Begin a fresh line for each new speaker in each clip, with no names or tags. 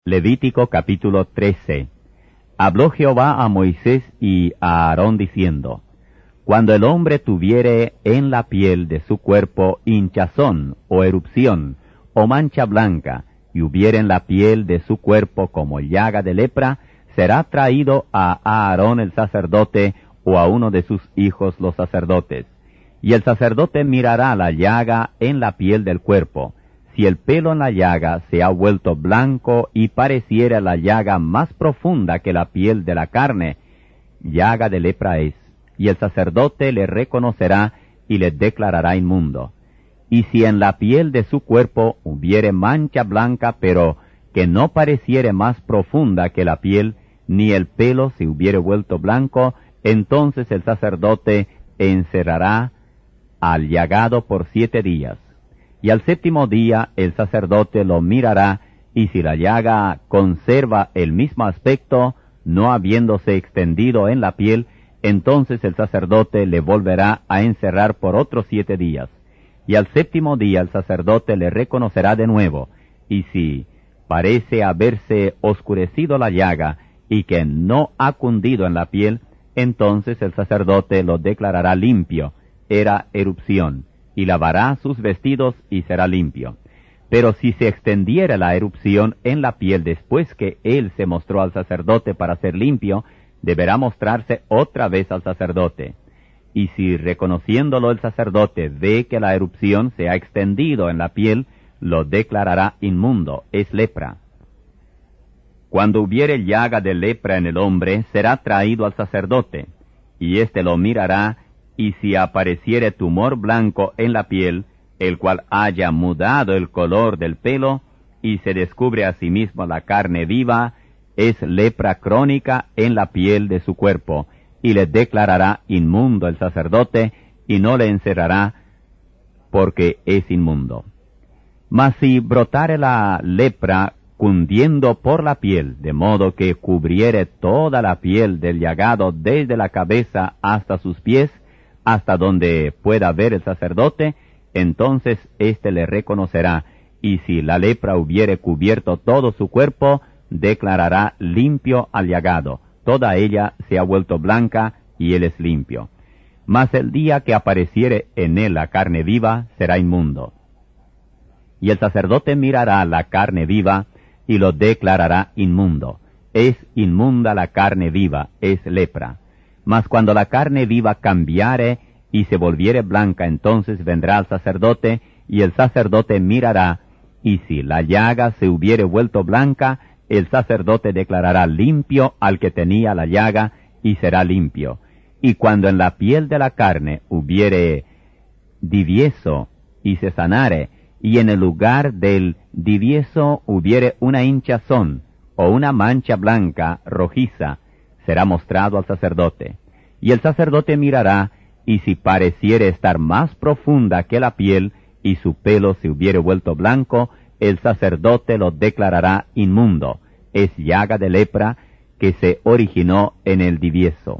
Levítico capítulo 13. Habló Jehová a Moisés y a Aarón diciendo: Cuando el hombre tuviere en la piel de su cuerpo hinchazón, o erupción, o mancha blanca, y hubiere en la piel de su cuerpo como llaga de lepra, será traído a Aarón el sacerdote, o a uno de sus hijos los sacerdotes. Y el sacerdote mirará la llaga en la piel del cuerpo. Si el pelo en la llaga se ha vuelto blanco y pareciera la llaga más profunda que la piel de la carne, llaga de lepra es, y el sacerdote le reconocerá y le declarará inmundo. Y si en la piel de su cuerpo hubiere mancha blanca, pero que no pareciere más profunda que la piel, ni el pelo se hubiere vuelto blanco, entonces el sacerdote encerrará al llagado por 7 días. Y al 7º día el sacerdote lo mirará, y si la llaga conserva el mismo aspecto, no habiéndose extendido en la piel, entonces el sacerdote le volverá a encerrar por otros 7 días. Y al 7º día el sacerdote le reconocerá de nuevo, y si parece haberse oscurecido la llaga, y que no ha cundido en la piel, entonces el sacerdote lo declarará limpio, era erupción, y lavará sus vestidos y será limpio. Pero si se extendiera la erupción en la piel después que él se mostró al sacerdote para ser limpio, deberá mostrarse otra vez al sacerdote. Y si reconociéndolo el sacerdote ve que la erupción se ha extendido en la piel, lo declarará inmundo, es lepra. Cuando hubiere llaga de lepra en el hombre, será traído al sacerdote, y éste lo mirará, y si apareciere tumor blanco en la piel, el cual haya mudado el color del pelo, y se descubre a sí mismo la carne viva, es lepra crónica en la piel de su cuerpo, y le declarará inmundo el sacerdote, y no le encerrará, porque es inmundo. Mas si brotare la lepra cundiendo por la piel, de modo que cubriere toda la piel del llagado desde la cabeza hasta sus pies, hasta donde pueda ver el sacerdote, entonces éste le reconocerá, y si la lepra hubiere cubierto todo su cuerpo, declarará limpio al llagado, toda ella se ha vuelto blanca, y él es limpio. Mas el día que apareciere en él la carne viva, será inmundo. Y el sacerdote mirará la carne viva, y lo declarará inmundo. Es inmunda la carne viva, es lepra. Mas cuando la carne viva cambiare y se volviere blanca, entonces vendrá al sacerdote, y el sacerdote mirará, y si la llaga se hubiere vuelto blanca, el sacerdote declarará limpio al que tenía la llaga, y será limpio. Y cuando en la piel de la carne hubiere divieso, y se sanare, y en el lugar del divieso hubiere una hinchazón, o una mancha blanca, rojiza, será mostrado al sacerdote. Y el sacerdote mirará, y si pareciere estar más profunda que la piel, y su pelo se hubiere vuelto blanco, el sacerdote lo declarará inmundo, es llaga de lepra que se originó en el divieso.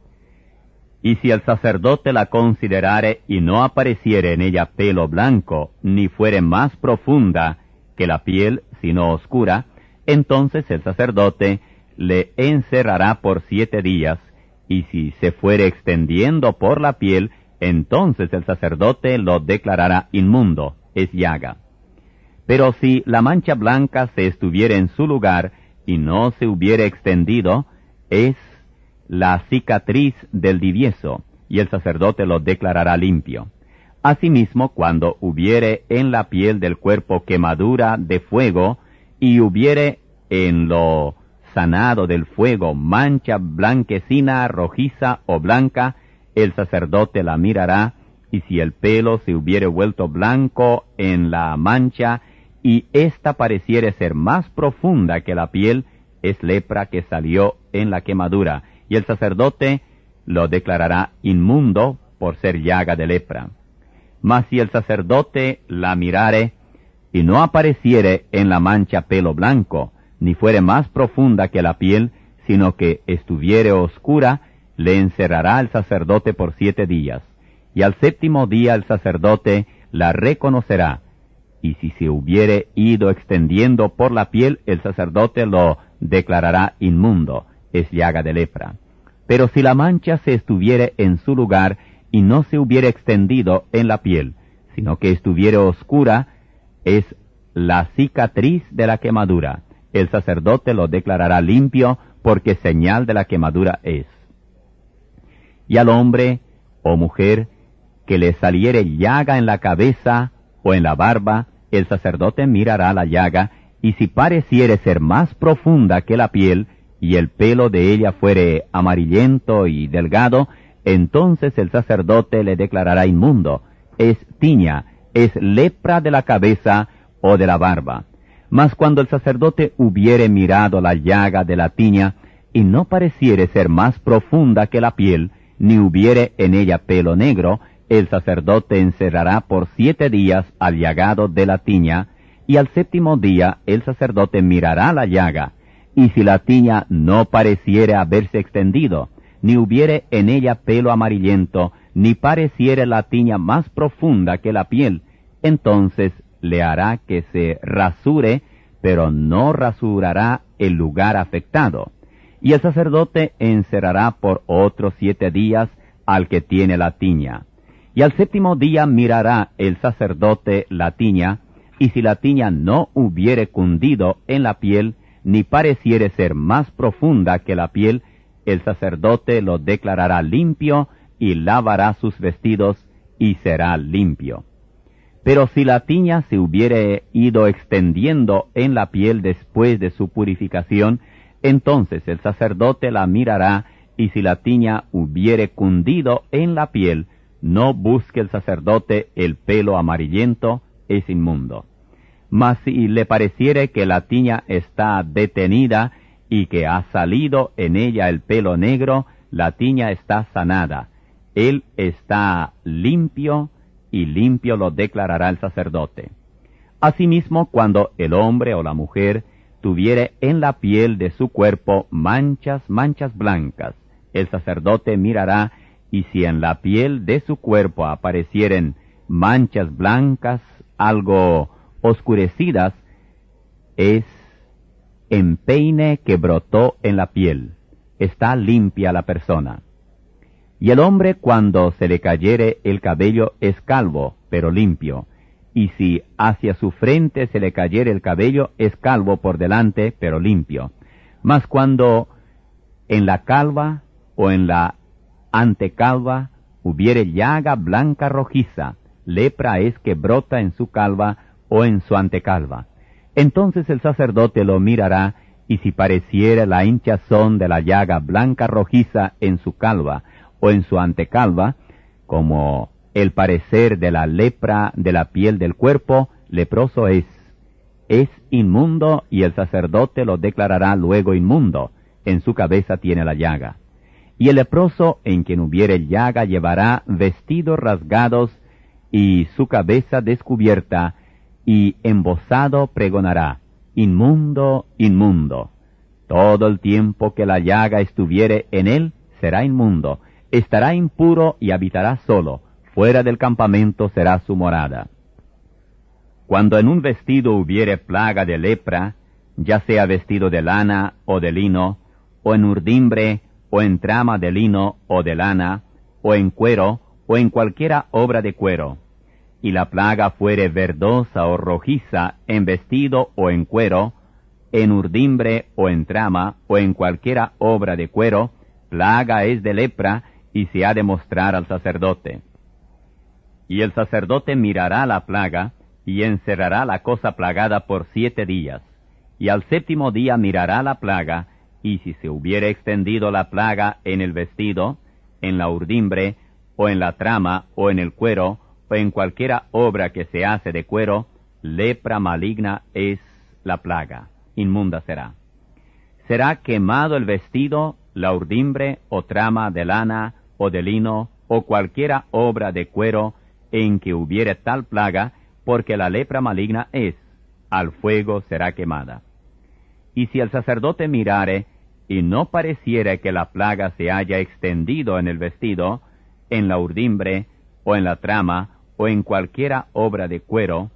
Y si el sacerdote la considerare y no apareciere en ella pelo blanco, ni fuere más profunda que la piel, sino oscura, entonces el sacerdote le encerrará por 7 días, y si se fuere extendiendo por la piel, entonces el sacerdote lo declarará inmundo, es llaga. Pero si la mancha blanca se estuviere en su lugar, y no se hubiere extendido, es la cicatriz del divieso, y el sacerdote lo declarará limpio. Asimismo, cuando hubiere en la piel del cuerpo quemadura de fuego, y hubiere en lo sanado del fuego mancha blanquecina, rojiza o blanca, el sacerdote la mirará, y si el pelo se hubiere vuelto blanco en la mancha, y ésta pareciere ser más profunda que la piel, es lepra que salió en la quemadura, y el sacerdote lo declarará inmundo por ser llaga de lepra. Mas si el sacerdote la mirare, y no apareciere en la mancha pelo blanco, ni fuere más profunda que la piel, sino que estuviere oscura, le encerrará el sacerdote por 7 días. Y al 7º día el sacerdote la reconocerá, y si se hubiere ido extendiendo por la piel, el sacerdote lo declarará inmundo, es llaga de lepra. Pero si la mancha se estuviere en su lugar y no se hubiere extendido en la piel, sino que estuviere oscura, es la cicatriz de la quemadura. El sacerdote lo declarará limpio, porque señal de la quemadura es. Y al hombre o mujer que le saliere llaga en la cabeza o en la barba, el sacerdote mirará la llaga, y si pareciere ser más profunda que la piel, y el pelo de ella fuere amarillento y delgado, entonces el sacerdote le declarará inmundo. Es tiña, es lepra de la cabeza o de la barba. Mas cuando el sacerdote hubiere mirado la llaga de la tiña, y no pareciere ser más profunda que la piel, ni hubiere en ella pelo negro, el sacerdote encerrará por 7 días al llagado de la tiña, y al 7º día el sacerdote mirará la llaga, y si la tiña no pareciere haberse extendido, ni hubiere en ella pelo amarillento, ni pareciere la tiña más profunda que la piel, entonces le hará que se rasure, pero no rasurará el lugar afectado. Y el sacerdote encerrará por otros 7 días al que tiene la tiña. Y al 7º día mirará el sacerdote la tiña, y si la tiña no hubiere cundido en la piel, ni pareciere ser más profunda que la piel, el sacerdote lo declarará limpio, y lavará sus vestidos, y será limpio. Pero si la tiña se hubiere ido extendiendo en la piel después de su purificación, entonces el sacerdote la mirará, y si la tiña hubiere cundido en la piel, no busque el sacerdote el pelo amarillento, es inmundo. Mas si le pareciere que la tiña está detenida, y que ha salido en ella el pelo negro, la tiña está sanada. Él está limpio, y limpio lo declarará el sacerdote. Asimismo, cuando el hombre o la mujer tuviere en la piel de su cuerpo manchas blancas, el sacerdote mirará, y si en la piel de su cuerpo aparecieren manchas blancas, algo oscurecidas, es empeine que brotó en la piel. Está limpia la persona. Y el hombre, cuando se le cayere el cabello, es calvo, pero limpio. Y si hacia su frente se le cayere el cabello, es calvo por delante, pero limpio. Mas cuando en la calva o en la antecalva hubiere llaga blanca rojiza, lepra es que brota en su calva o en su antecalva. Entonces el sacerdote lo mirará, y si pareciere la hinchazón de la llaga blanca rojiza en su calva o en su antecalva, como el parecer de la lepra de la piel del cuerpo, leproso es inmundo, y el sacerdote lo declarará luego inmundo. En su cabeza tiene la llaga. Y el leproso en quien hubiere llaga llevará vestidos rasgados y su cabeza descubierta, y embozado pregonará: inmundo, inmundo. Todo el tiempo que la llaga estuviere en él, será inmundo. Estará impuro y habitará solo. Fuera del campamento será su morada. Cuando en un vestido hubiere plaga de lepra, ya sea vestido de lana o de lino, o en urdimbre, o en trama de lino o de lana, o en cuero, o en cualquiera obra de cuero, y la plaga fuere verdosa o rojiza en vestido o en cuero, en urdimbre o en trama, o en cualquiera obra de cuero, plaga es de lepra, y se ha de mostrar al sacerdote. Y el sacerdote mirará la plaga, y encerrará la cosa plagada por 7 días. Y al 7º día mirará la plaga, y si se hubiere extendido la plaga en el vestido, en la urdimbre, o en la trama, o en el cuero, o en cualquiera obra que se hace de cuero, lepra maligna es la plaga, inmunda será. Será quemado el vestido, la urdimbre, o trama de lana, o de lino, o cualquiera obra de cuero, en que hubiere tal plaga, porque la lepra maligna es, al fuego será quemada. Y si el sacerdote mirare, y no pareciere que la plaga se haya extendido en el vestido, en la urdimbre, o en la trama, o en cualquiera obra de cuero,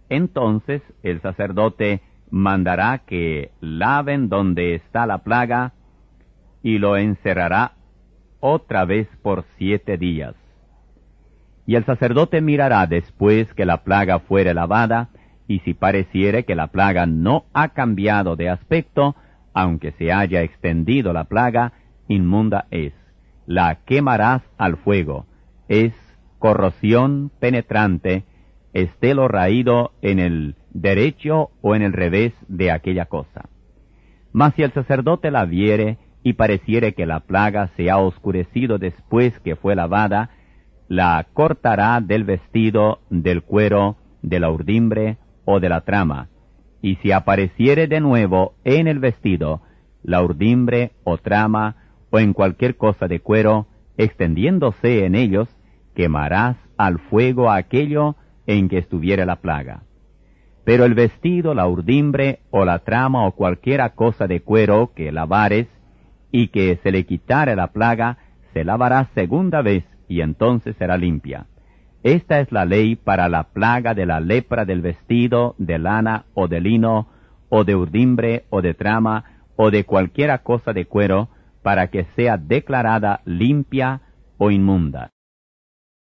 Entonces el sacerdote mandará que laven donde está la plaga y lo encerrará otra vez por 7 días. Y el sacerdote mirará después que la plaga fuere lavada, y si pareciere que la plaga no ha cambiado de aspecto, aunque se haya extendido la plaga, inmunda es. La quemarás al fuego. Es corrosión penetrante, esté lo raído en el derecho o en el revés de aquella cosa. Mas si el sacerdote la viere y pareciere que la plaga se ha oscurecido después que fue lavada, la cortará del vestido, del cuero, de la urdimbre o de la trama, y si apareciere de nuevo en el vestido, la urdimbre o trama, o en cualquier cosa de cuero, extendiéndose en ellos, quemarás al fuego aquello en que estuviere la plaga. Pero el vestido, la urdimbre, o la trama, o cualquiera cosa de cuero que lavares, y que se le quitare la plaga, se lavará segunda vez, y entonces será limpia. Esta es la ley para la plaga de la lepra del vestido, de lana, o de lino, o de urdimbre, o de trama, o de cualquiera cosa de cuero, para que sea declarada limpia o inmunda.